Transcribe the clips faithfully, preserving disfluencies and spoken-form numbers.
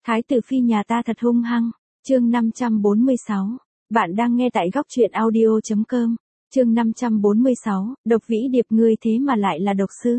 Thái tử phi nhà ta thật hung hăng. Chương năm trăm bốn mươi sáu. Bạn đang nghe tại góc truyện audio chấm com. Chương năm trăm bốn mươi sáu, Độc Vĩ Điệp ngươi thế mà lại là độc sư.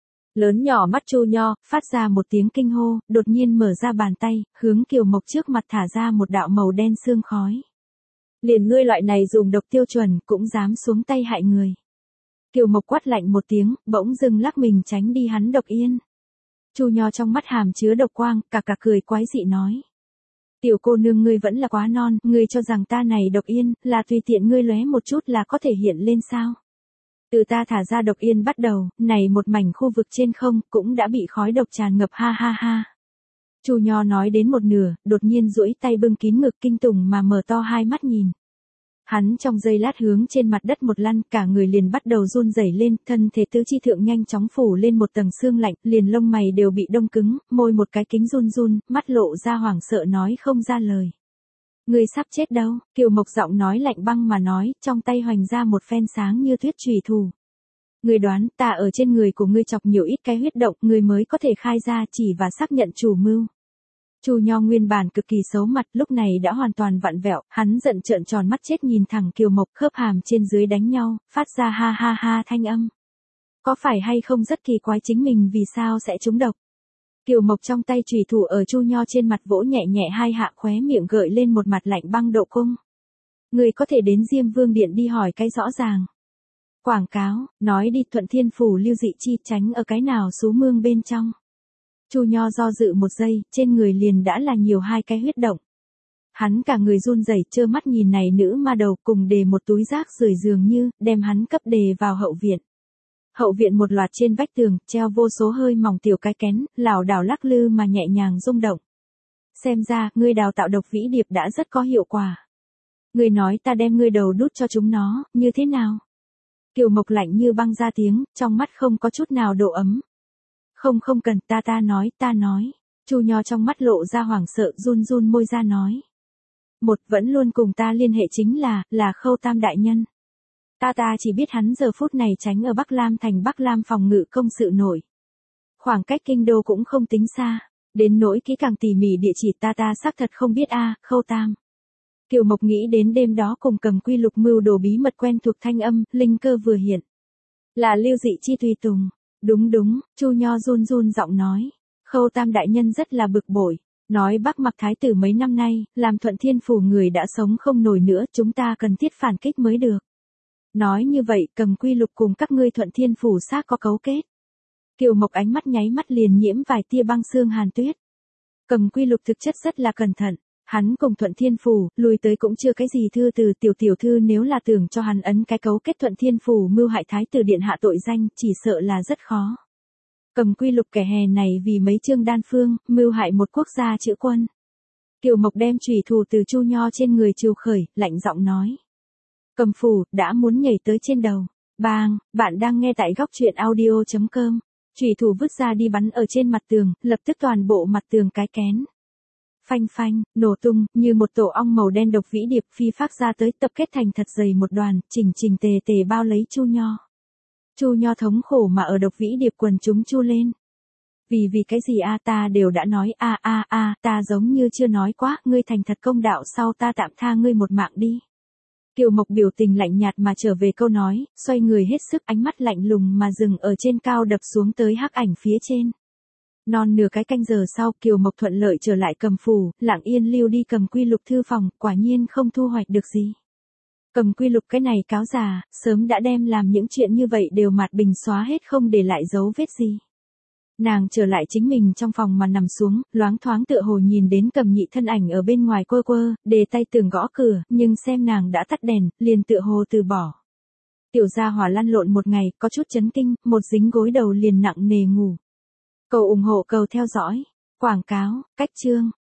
Lớn nhỏ mắt Chu Nho, phát ra một tiếng kinh hô, đột nhiên mở ra bàn tay, hướng Kiều Mộc trước mặt thả ra một đạo màu đen sương khói. Liền ngươi loại này dùng độc tiêu chuẩn, cũng dám xuống tay hại người. Kiều Mộc quát lạnh một tiếng, bỗng dưng lắc mình tránh đi hắn Độc Yên. Chu Nho trong mắt hàm chứa độc quang, cà cà cười quái dị nói. Tiểu cô nương ngươi vẫn là quá non, ngươi cho rằng ta này Độc Yên, là tùy tiện ngươi lóe một chút là có thể hiện lên sao. Từ ta thả ra Độc Yên bắt đầu, này một mảnh khu vực trên không, cũng đã bị khói độc tràn ngập ha ha ha. Chu Nho nói đến một nửa, đột nhiên duỗi tay bưng kín ngực kinh tủng mà mở to hai mắt nhìn. Hắn trong giây lát hướng trên mặt đất một lăn, cả người liền bắt đầu run rẩy lên, thân thể tứ chi thượng nhanh chóng phủ lên một tầng xương lạnh, liền lông mày đều bị đông cứng, môi một cái kính run run, mắt lộ ra hoảng sợ nói không ra lời. Ngươi sắp chết đâu, Kiều Mộc giọng nói lạnh băng mà nói, trong tay hoành ra một phen sáng như tuyết chùy thủ. Ngươi đoán, ta ở trên người của ngươi chọc nhiều ít cái huyết động, ngươi mới có thể khai ra chỉ và xác nhận chủ mưu. Chu Nho nguyên bản cực kỳ xấu mặt, lúc này đã hoàn toàn vặn vẹo, hắn giận trợn tròn mắt chết nhìn thẳng Kiều Mộc, khớp hàm trên dưới đánh nhau, phát ra ha ha ha thanh âm. Có phải hay không rất kỳ quái chính mình vì sao sẽ trúng độc? Kiều Mộc trong tay chùy thủ ở Chu Nho trên mặt vỗ nhẹ nhẹ hai hạ, khóe miệng gợi lên một mặt lạnh băng độ cung. Người có thể đến Diêm Vương Điện đi hỏi cái rõ ràng. Quảng cáo, nói đi Thuận Thiên Phủ Lưu Dị Chi tránh ở cái nào xú mương bên trong. Chu Nho do dự một giây, trên người liền đã là nhiều hai cái huyết động. Hắn cả người run rẩy, trơ mắt nhìn này nữ ma đầu cùng đề một túi rác rưởi dường như, đem hắn cấp đề vào hậu viện. Hậu viện một loạt trên vách tường, treo vô số hơi mỏng tiểu cái kén, lảo đảo lắc lư mà nhẹ nhàng rung động. Xem ra, ngươi đào tạo Độc Vĩ Điệp đã rất có hiệu quả. Ngươi nói ta đem ngươi đầu đút cho chúng nó, như thế nào? Kiều Mộc lạnh như băng ra tiếng, trong mắt không có chút nào độ ấm. Không không cần, ta ta nói, ta nói. Chu Nho trong mắt lộ ra hoảng sợ, run run môi ra nói. Một, vẫn luôn cùng ta liên hệ chính là, là Khâu Tam đại nhân. Ta ta chỉ biết hắn giờ phút này tránh ở Bắc Lam thành Bắc Lam phòng ngự công sự nổi. Khoảng cách kinh đô cũng không tính xa, đến nỗi kỹ càng tỉ mỉ địa chỉ ta ta xác thật không biết a, Khâu Tam. Kiều Mộc nghĩ đến đêm đó cùng Cầm Quy Lục mưu đồ bí mật quen thuộc thanh âm, linh cơ vừa hiện. Là Lưu Dị Chi tùy tùng. Đúng đúng, Chu Nho run run giọng nói. Khâu Tam đại nhân rất là bực bội. Nói Bắc Mặc thái tử mấy năm nay, làm Thuận Thiên Phủ người đã sống không nổi nữa, chúng ta cần thiết phản kích mới được. Nói như vậy, Cầm Quy Lục cùng các ngươi Thuận Thiên Phủ xác có cấu kết. Kiều Mộc ánh mắt nháy mắt liền nhiễm vài tia băng sương hàn tuyết. Cầm Quy Lục thực chất rất là cẩn thận. Hắn cùng Thuận Thiên Phủ, lùi tới cũng chưa cái gì thư từ tiểu tiểu thư nếu là tưởng cho hắn ấn cái cấu kết Thuận Thiên Phủ mưu hại thái tử điện hạ tội danh, chỉ sợ là rất khó. Cầm Quy Lục kẻ hèn này vì mấy chương đan phương, mưu hại một quốc gia chữ quân. Kiều Mộc đem chủy thủ từ Chu Nho trên người trừ khởi, lạnh giọng nói. Cầm phủ, đã muốn nhảy tới trên đầu. Bang, bạn đang nghe tại góc truyện audio chấm com. Chủy thủ vứt ra đi bắn ở trên mặt tường, lập tức toàn bộ mặt tường cái kén. Phanh phanh, nổ tung, như một tổ ong màu đen Độc Vĩ Điệp phi phát ra tới, tập kết thành thật dày một đoàn, chỉnh chỉnh tề tề bao lấy Chu Nho. Chu Nho thống khổ mà ở Độc Vĩ Điệp quần chúng chu lên. Vì vì cái gì a ta đều đã nói a a a, ta giống như chưa nói quá, ngươi thành thật công đạo sau ta tạm tha ngươi một mạng đi. Kiều Mộc biểu tình lạnh nhạt mà trở về câu nói, xoay người hết sức, ánh mắt lạnh lùng mà dừng ở trên cao đập xuống tới hắc ảnh phía trên. Non nửa cái canh giờ sau, Kiều Mộc thuận lợi trở lại Cầm phủ, lặng yên lưu đi Cầm Quy Lục thư phòng, quả nhiên không thu hoạch được gì. Cầm Quy Lục cái này cáo già, sớm đã đem làm những chuyện như vậy đều mạt bình xóa hết không để lại dấu vết gì. Nàng trở lại chính mình trong phòng mà nằm xuống, loáng thoáng tựa hồ nhìn đến Cầm Nhị thân ảnh ở bên ngoài quơ quơ, đề tay tưởng gõ cửa, nhưng xem nàng đã tắt đèn, liền tựa hồ từ bỏ. Tiểu gia hỏa lăn lộn một ngày, có chút chấn kinh, một dính gối đầu liền nặng nề ngủ. Cầu ủng hộ cầu theo dõi. Quảng cáo, cách chương.